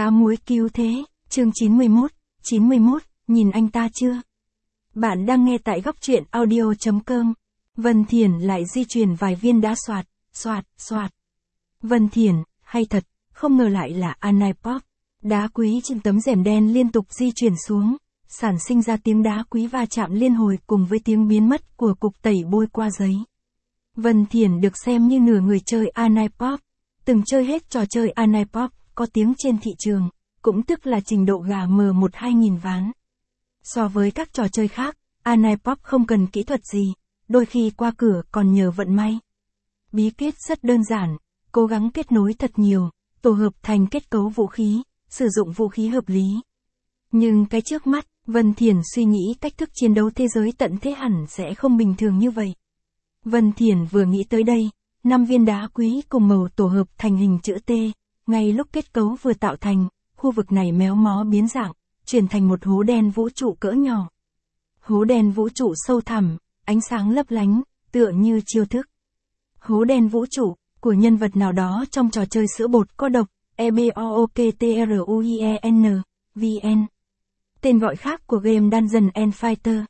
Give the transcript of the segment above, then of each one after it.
Cá muối cứu thế, chương 91, nhìn anh ta chưa? Bạn đang nghe tại góc truyện audio.com. Vân Thiển lại di chuyển vài viên đá xoạt. Vân Thiển, hay thật, không ngờ lại là Anipop. Đá quý trên tấm rèm đen liên tục di chuyển xuống, sản sinh ra tiếng đá quý va chạm liên hồi cùng với tiếng biến mất của cục tẩy bôi qua giấy. Vân Thiển được xem như nửa người chơi Anipop, từng chơi hết trò chơi Anipop có tiếng trên thị trường, cũng tức là trình độ gà M1 2000 ván. So với các trò chơi khác, Anipop không cần kỹ thuật gì, đôi khi qua cửa còn nhờ vận may. Bí quyết rất đơn giản, cố gắng kết nối thật nhiều, tổ hợp thành kết cấu vũ khí, sử dụng vũ khí hợp lý. Nhưng cái trước mắt, Vân Thiển suy nghĩ cách thức chiến đấu thế giới tận thế hẳn sẽ không bình thường như vậy. Vân Thiển vừa nghĩ tới đây, 5 viên đá quý cùng màu tổ hợp thành hình chữ T, ngay lúc kết cấu vừa tạo thành, khu vực này méo mó biến dạng, chuyển thành một hố đen vũ trụ cỡ nhỏ. Hố đen vũ trụ sâu thẳm, ánh sáng lấp lánh, tựa như chiêu thức. Hố đen vũ trụ, của nhân vật nào đó trong trò chơi sữa bột có độc, EBOOKTRUIEN, VN. Tên gọi khác của game Dungeon and Fighter,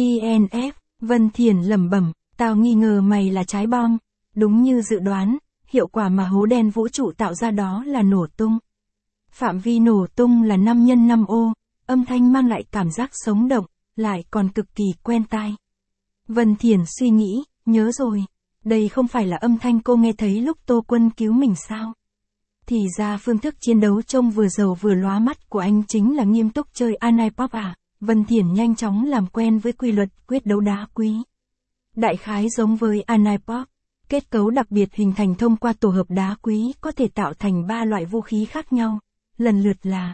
DNF, Vân Thiển lẩm bẩm, tao nghi ngờ mày là trái bom. Đúng như dự đoán, hiệu quả mà hố đen vũ trụ tạo ra đó là nổ tung. Phạm vi nổ tung là 5 x 5 ô, âm thanh mang lại cảm giác sống động, lại còn cực kỳ quen tai. Vân Thiển suy nghĩ, nhớ rồi, đây không phải là âm thanh cô nghe thấy lúc Tô Quân cứu mình sao? Thì ra phương thức chiến đấu trông vừa giàu vừa lóa mắt của anh chính là nghiêm túc chơi Anipop à? Vân Thiển nhanh chóng làm quen với quy luật quyết đấu đá quý. Đại khái giống với Anipop, kết cấu đặc biệt hình thành thông qua tổ hợp đá quý có thể tạo thành 3 loại vũ khí khác nhau, lần lượt là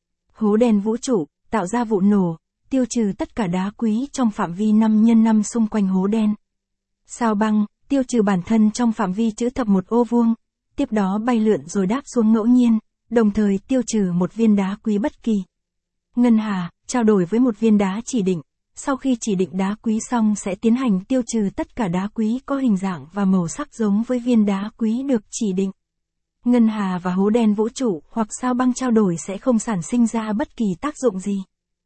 hố đen vũ trụ, tạo ra vụ nổ, tiêu trừ tất cả đá quý trong phạm vi 5 x 5 xung quanh hố đen. Sao băng, tiêu trừ bản thân trong phạm vi chữ thập một ô vuông, tiếp đó bay lượn rồi đáp xuống ngẫu nhiên, đồng thời tiêu trừ một viên đá quý bất kỳ. Ngân hà, trao đổi với một viên đá chỉ định, sau khi chỉ định đá quý xong sẽ tiến hành tiêu trừ tất cả đá quý có hình dạng và màu sắc giống với viên đá quý được chỉ định. Ngân hà và hố đen vũ trụ hoặc sao băng trao đổi sẽ không sản sinh ra bất kỳ tác dụng gì.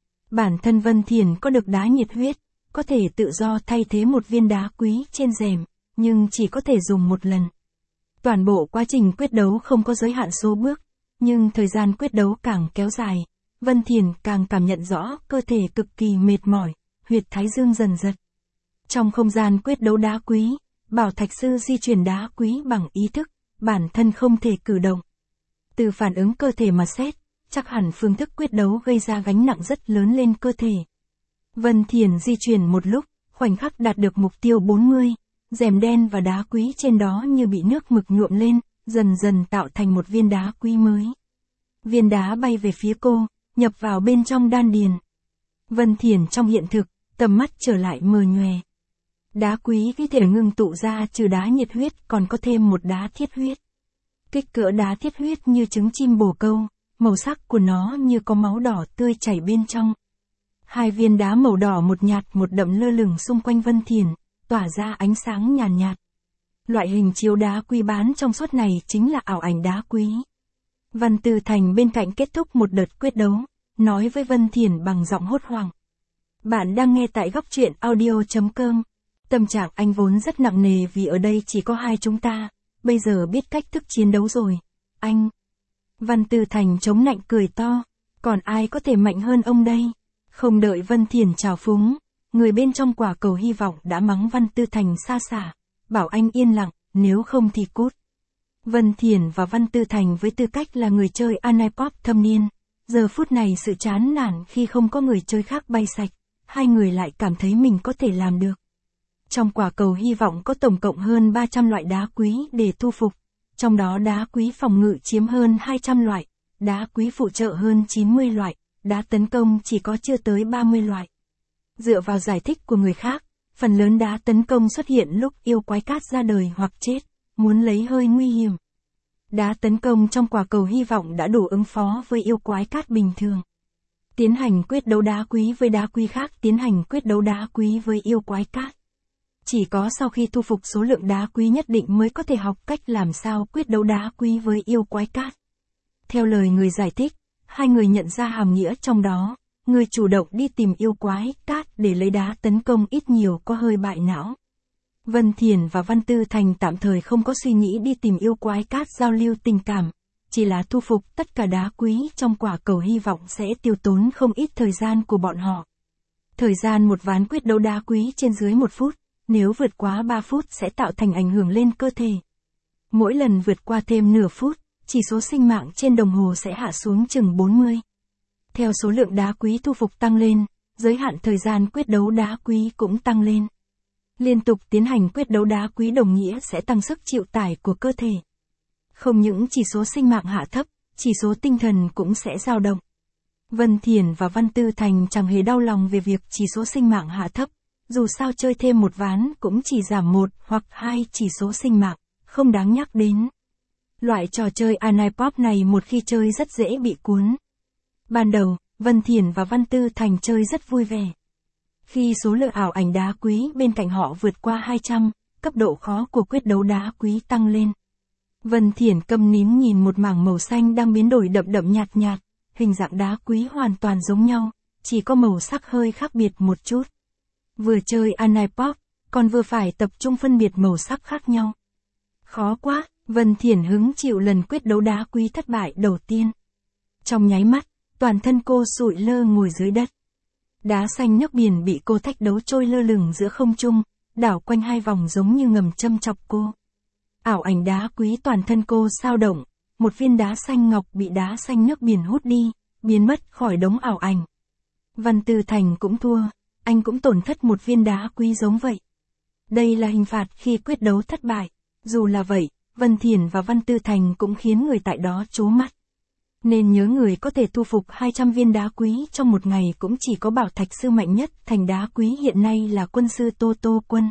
Bản thân Vân Thiển có được đá nhiệt huyết, có thể tự do thay thế một viên đá quý trên rèm, nhưng chỉ có thể dùng một lần. Toàn bộ quá trình quyết đấu không có giới hạn số bước, nhưng thời gian quyết đấu càng kéo dài, Vân Thiển càng cảm nhận rõ cơ thể cực kỳ mệt mỏi, huyệt thái dương dần giật. Trong không gian quyết đấu đá quý, Bảo Thạch Sư di chuyển đá quý bằng ý thức, bản thân không thể cử động. Từ phản ứng cơ thể mà xét, chắc hẳn phương thức quyết đấu gây ra gánh nặng rất lớn lên cơ thể. Vân Thiển di chuyển một lúc, khoảnh khắc đạt được mục tiêu 40, rèm đen và đá quý trên đó như bị nước mực nhuộm lên, dần dần tạo thành một viên đá quý mới. Viên đá bay về phía cô, nhập vào bên trong đan điền. Vân Thiển trong hiện thực, tầm mắt trở lại mờ nhòe. Đá quý có thể ngưng tụ ra trừ đá nhiệt huyết còn có thêm một đá thiết huyết. Kích cỡ đá thiết huyết như trứng chim bồ câu, màu sắc của nó như có máu đỏ tươi chảy bên trong. 2 viên đá màu đỏ một nhạt một đậm lơ lửng xung quanh Vân Thiển, tỏa ra ánh sáng nhàn nhạt. Loại hình chiếu đá quý bán trong suốt này chính là ảo ảnh đá quý. Văn Tư Thành bên cạnh kết thúc một đợt quyết đấu, nói với Vân Thiển bằng giọng hốt hoảng. Bạn đang nghe tại góc truyện audio.com. Tâm trạng anh vốn rất nặng nề vì ở đây chỉ có hai chúng ta, bây giờ biết cách thức chiến đấu rồi. Anh. Văn Tư Thành chống nạnh cười to. Còn ai có thể mạnh hơn ông đây? Không đợi Vân Thiển chào phúng, người bên trong quả cầu hy vọng đã mắng Văn Tư Thành xa xả, bảo anh yên lặng, nếu không thì cút. Vân Thiển và Văn Tư Thành với tư cách là người chơi Anipop thâm niên, giờ phút này sự chán nản khi không có người chơi khác bay sạch, hai người lại cảm thấy mình có thể làm được. Trong quả cầu hy vọng có tổng cộng hơn 300 loại đá quý để thu phục, trong đó đá quý phòng ngự chiếm hơn 200 loại, đá quý phụ trợ hơn 90 loại, đá tấn công chỉ có chưa tới 30 loại. Dựa vào giải thích của người khác, phần lớn đá tấn công xuất hiện lúc yêu quái cát ra đời hoặc chết, muốn lấy hơi nguy hiểm. Đá tấn công trong quả cầu hy vọng đã đủ ứng phó với yêu quái cát bình thường. Tiến hành quyết đấu đá quý với đá quý khác tiến hành quyết đấu đá quý với yêu quái cát. Chỉ có sau khi thu phục số lượng đá quý nhất định mới có thể học cách làm sao quyết đấu đá quý với yêu quái cát. Theo lời người giải thích, hai người nhận ra hàm nghĩa trong đó, người chủ động đi tìm yêu quái cát để lấy đá tấn công ít nhiều có hơi bại não. Vân Thiển và Văn Tư Thành tạm thời không có suy nghĩ đi tìm yêu quái cát giao lưu tình cảm, chỉ là thu phục tất cả đá quý trong quả cầu hy vọng sẽ tiêu tốn không ít thời gian của bọn họ. Thời gian một ván quyết đấu đá quý trên dưới 1 phút, nếu vượt quá 3 phút sẽ tạo thành ảnh hưởng lên cơ thể. Mỗi lần vượt qua thêm nửa phút, chỉ số sinh mạng trên đồng hồ sẽ hạ xuống chừng 40. Theo số lượng đá quý thu phục tăng lên, giới hạn thời gian quyết đấu đá quý cũng tăng lên. Liên tục tiến hành quyết đấu đá quý đồng nghĩa sẽ tăng sức chịu tải của cơ thể. Không những chỉ số sinh mạng hạ thấp, chỉ số tinh thần cũng sẽ dao động. Vân Thiển và Văn Tư Thành chẳng hề đau lòng về việc chỉ số sinh mạng hạ thấp, dù sao chơi thêm một ván cũng chỉ giảm 1 hoặc 2 chỉ số sinh mạng, không đáng nhắc đến. Loại trò chơi Anipop này một khi chơi rất dễ bị cuốn. Ban đầu, Vân Thiển và Văn Tư Thành chơi rất vui vẻ. Khi số lượng ảo ảnh đá quý bên cạnh họ vượt qua 200, cấp độ khó của quyết đấu đá quý tăng lên. Vân Thiển câm nín nhìn một mảng màu xanh đang biến đổi đậm đậm nhạt nhạt, hình dạng đá quý hoàn toàn giống nhau, chỉ có màu sắc hơi khác biệt một chút. Vừa chơi Anipop, còn vừa phải tập trung phân biệt màu sắc khác nhau. Khó quá, Vân Thiển hứng chịu lần quyết đấu đá quý thất bại đầu tiên. Trong nháy mắt, toàn thân cô sụi lơ ngồi dưới đất. Đá xanh nước biển bị cô thách đấu trôi lơ lửng giữa không trung, đảo quanh 2 vòng giống như ngầm châm chọc cô. Ảo ảnh đá quý toàn thân cô sao động, một viên đá xanh ngọc bị đá xanh nước biển hút đi, biến mất khỏi đống ảo ảnh. Văn Tư Thành cũng thua, anh cũng tổn thất một viên đá quý giống vậy. Đây là hình phạt khi quyết đấu thất bại. Dù là vậy, Vân Thiển và Văn Tư Thành cũng khiến người tại đó trố mắt. Nên nhớ người có thể thu phục 200 viên đá quý trong một ngày cũng chỉ có Bảo Thạch Sư mạnh nhất thành đá quý hiện nay là quân sư Tô Quân.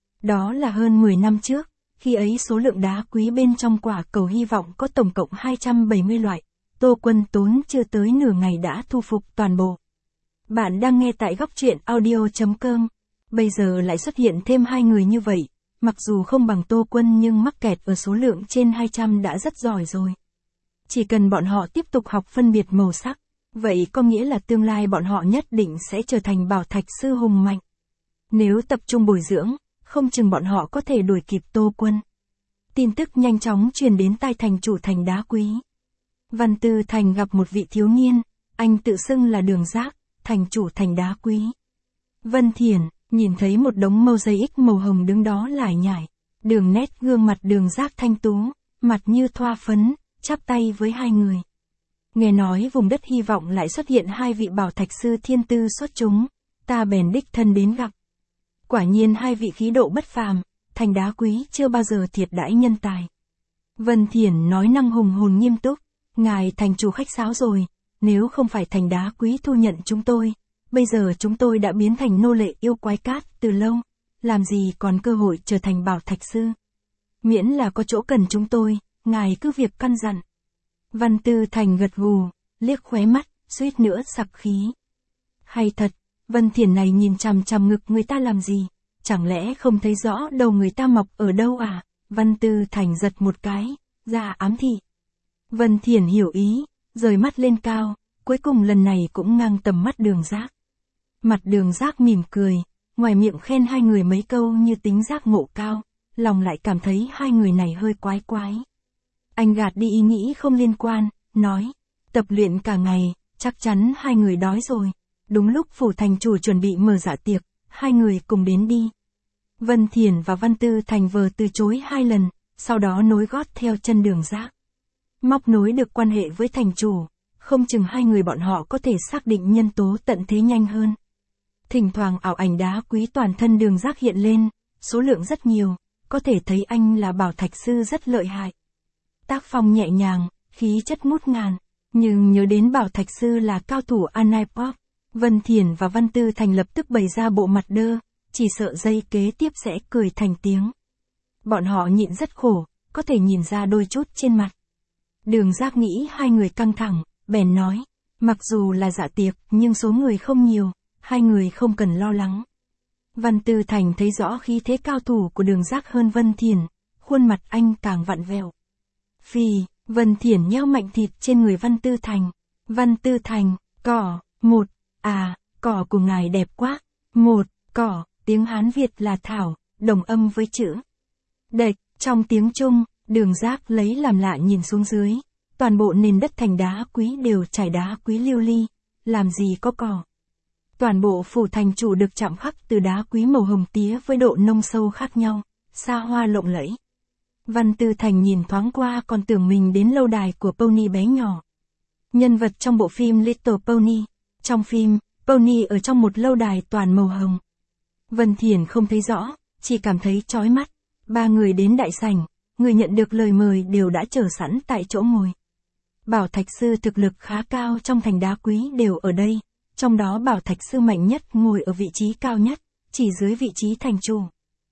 Đó là hơn 10 năm trước, khi ấy số lượng đá quý bên trong quả cầu hy vọng có tổng cộng 270 loại, Tô Quân tốn chưa tới nửa ngày đã thu phục toàn bộ. Bạn đang nghe tại góc truyện audio.com. Bây giờ lại xuất hiện thêm 2 người như vậy, mặc dù không bằng Tô Quân nhưng mắc kẹt ở số lượng trên 200 đã rất giỏi rồi. Chỉ cần bọn họ tiếp tục học phân biệt màu sắc, vậy có nghĩa là tương lai bọn họ nhất định sẽ trở thành Bảo Thạch Sư hùng mạnh. Nếu tập trung bồi dưỡng, không chừng bọn họ có thể đuổi kịp Tô Quân. Tin tức nhanh chóng truyền đến tai thành chủ thành đá quý. Văn Tư Thành gặp một vị thiếu niên, anh tự xưng là Đường Giác, thành chủ thành đá quý. Vân Thiển nhìn thấy một đống mâu dây ích màu hồng đứng đó lải nhải, đường nét gương mặt Đường Giác thanh tú, mặt như thoa phấn, chắp tay với 2 người. Nghe nói vùng đất hy vọng lại xuất hiện 2 vị Bảo Thạch Sư thiên tư xuất chúng, ta bèn đích thân đến gặp. Quả nhiên 2 vị khí độ bất phàm, thành đá quý chưa bao giờ thiệt đãi nhân tài. Vân Thiển nói năng hùng hồn nghiêm túc, ngài thành chủ khách sáo rồi, nếu không phải thành đá quý thu nhận chúng tôi, bây giờ chúng tôi đã biến thành nô lệ yêu quái cát từ lâu, làm gì còn cơ hội trở thành Bảo Thạch Sư. Miễn là có chỗ cần chúng tôi, ngài cứ việc căn dặn. Văn Tư Thành gật gù, liếc khóe mắt, suýt nữa sặc khí. Hay thật, Vân Thiển này nhìn chằm chằm ngực người ta làm gì, chẳng lẽ không thấy rõ đầu người ta mọc ở đâu à? Văn Tư Thành giật một cái, ra ám thị. Vân Thiển hiểu ý, rời mắt lên cao, cuối cùng lần này cũng ngang tầm mắt Đường Giác. Mặt Đường Giác mỉm cười, ngoài miệng khen 2 người mấy câu như tính giác ngộ cao, lòng lại cảm thấy 2 người này hơi quái quái. Anh gạt đi ý nghĩ không liên quan, nói, tập luyện cả ngày, chắc chắn 2 người đói rồi. Đúng lúc phủ thành chủ chuẩn bị mở dạ tiệc, 2 người cùng đến đi. Vân Thiển và Văn Tư Thành vờ từ chối 2 lần, sau đó nối gót theo chân Đường Giác. Móc nối được quan hệ với thành chủ, không chừng 2 người bọn họ có thể xác định nhân tố tận thế nhanh hơn. Thỉnh thoảng ảo ảnh đá quý toàn thân Đường Giác hiện lên, số lượng rất nhiều, có thể thấy anh là Bảo Thạch Sư rất lợi hại. Tác phong nhẹ nhàng, khí chất ngút ngàn, nhưng nhớ đến Bảo Thạch Sư là cao thủ Anipop, Vân Thiển và Văn Tư Thành lập tức bày ra bộ mặt đơ, chỉ sợ giây kế tiếp sẽ cười thành tiếng. Bọn họ nhịn rất khổ, có thể nhìn ra đôi chút trên mặt. Đường Giác nghĩ 2 người căng thẳng, bèn nói, mặc dù là dạ tiệc nhưng số người không nhiều, 2 người không cần lo lắng. Văn Tư Thành thấy rõ khí thế cao thủ của Đường Giác hơn Vân Thiển, khuôn mặt anh càng vặn vẹo. Phì, Vân Thiển nheo mạnh thịt trên người Văn Tư Thành. Văn Tư Thành, cỏ, một, cỏ của ngài đẹp quá. Một, cỏ, tiếng Hán Việt là thảo, đồng âm với chữ đệch, trong tiếng Trung, Đường Giác lấy làm lạ nhìn xuống dưới. Toàn bộ nền đất thành đá quý đều trải đá quý lưu ly, làm gì có cỏ. Toàn bộ phủ thành chủ được chạm khắc từ đá quý màu hồng tía với độ nông sâu khác nhau, xa hoa lộng lẫy. Văn Tư Thành nhìn thoáng qua còn tưởng mình đến lâu đài của Pony bé nhỏ. Nhân vật trong bộ phim Little Pony. Trong phim, Pony ở trong một lâu đài toàn màu hồng. Vân Thiển không thấy rõ, chỉ cảm thấy chói mắt. 3 người đến đại sảnh, người nhận được lời mời đều đã chờ sẵn tại chỗ ngồi. Bảo thạch sư thực lực khá cao trong thành đá quý đều ở đây, trong đó bảo thạch sư mạnh nhất ngồi ở vị trí cao nhất, chỉ dưới vị trí thành chủ.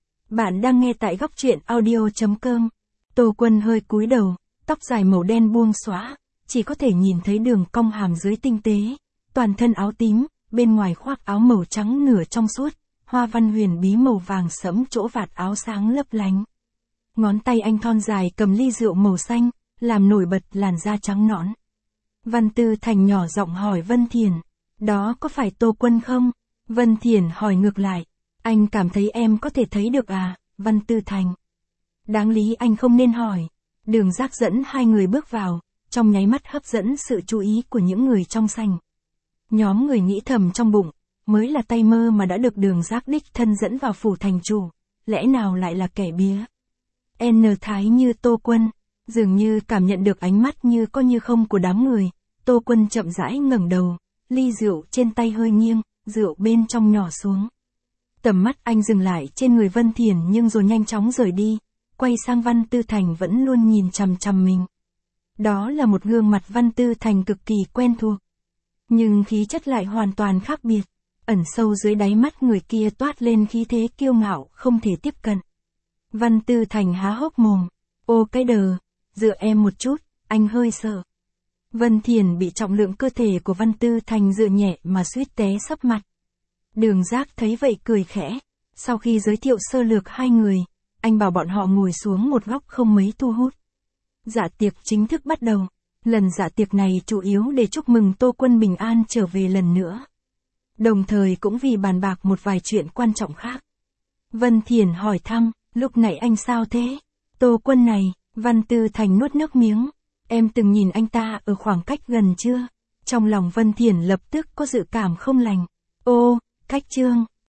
Bạn đang nghe tại góc truyện audio.com. Tô Quân hơi cúi đầu, tóc dài màu đen buông xõa, chỉ có thể nhìn thấy đường cong hàm dưới tinh tế, toàn thân áo tím, bên ngoài khoác áo màu trắng nửa trong suốt, hoa văn huyền bí màu vàng sẫm chỗ vạt áo sáng lấp lánh. Ngón tay anh thon dài cầm ly rượu màu xanh, làm nổi bật làn da trắng nõn. Văn Tư Thành nhỏ giọng hỏi Vân Thiển, đó có phải Tô Quân không? Vân Thiển hỏi ngược lại, anh cảm thấy em có thể thấy được à, Văn Tư Thành? Đáng lý anh không nên hỏi. Đường Giác dẫn 2 người bước vào, trong nháy mắt hấp dẫn sự chú ý của những người trong sảnh. Nhóm người nghĩ thầm trong bụng, mới là tay mơ mà đã được Đường Giác đích thân dẫn vào phủ thành chủ, lẽ nào lại là kẻ bía? N thái như Tô Quân, dường như cảm nhận được ánh mắt như có như không của đám người, Tô Quân chậm rãi ngẩng đầu, ly rượu trên tay hơi nghiêng, rượu bên trong nhỏ xuống. Tầm mắt anh dừng lại trên người Vân Thiển nhưng rồi nhanh chóng rời đi, quay sang Văn Tư Thành vẫn luôn nhìn chằm chằm mình. Đó là một gương mặt Văn Tư Thành cực kỳ quen thuộc. Nhưng khí chất lại hoàn toàn khác biệt, ẩn sâu dưới đáy mắt người kia toát lên khí thế kiêu ngạo không thể tiếp cận. Văn Tư Thành há hốc mồm, ô cái đờ, dựa em một chút, anh hơi sợ. Vân Thiển bị trọng lượng cơ thể của Văn Tư Thành dựa nhẹ mà suýt té sấp mặt. Đường Giác thấy vậy cười khẽ, sau khi giới thiệu sơ lược 2 người, anh bảo bọn họ ngồi xuống một góc không mấy thu hút. Dạ tiệc chính thức bắt đầu, lần dạ tiệc này chủ yếu để chúc mừng Tô Quân bình an trở về lần nữa. Đồng thời cũng vì bàn bạc một vài chuyện quan trọng khác. Vân Thiển hỏi thăm, lúc nãy anh sao thế? Tô Quân này, Văn Tư Thành nuốt nước miếng. Em từng nhìn anh ta ở khoảng cách gần chưa? Trong lòng Vân Thiển lập tức có dự cảm không lành. Ô, cách Trương,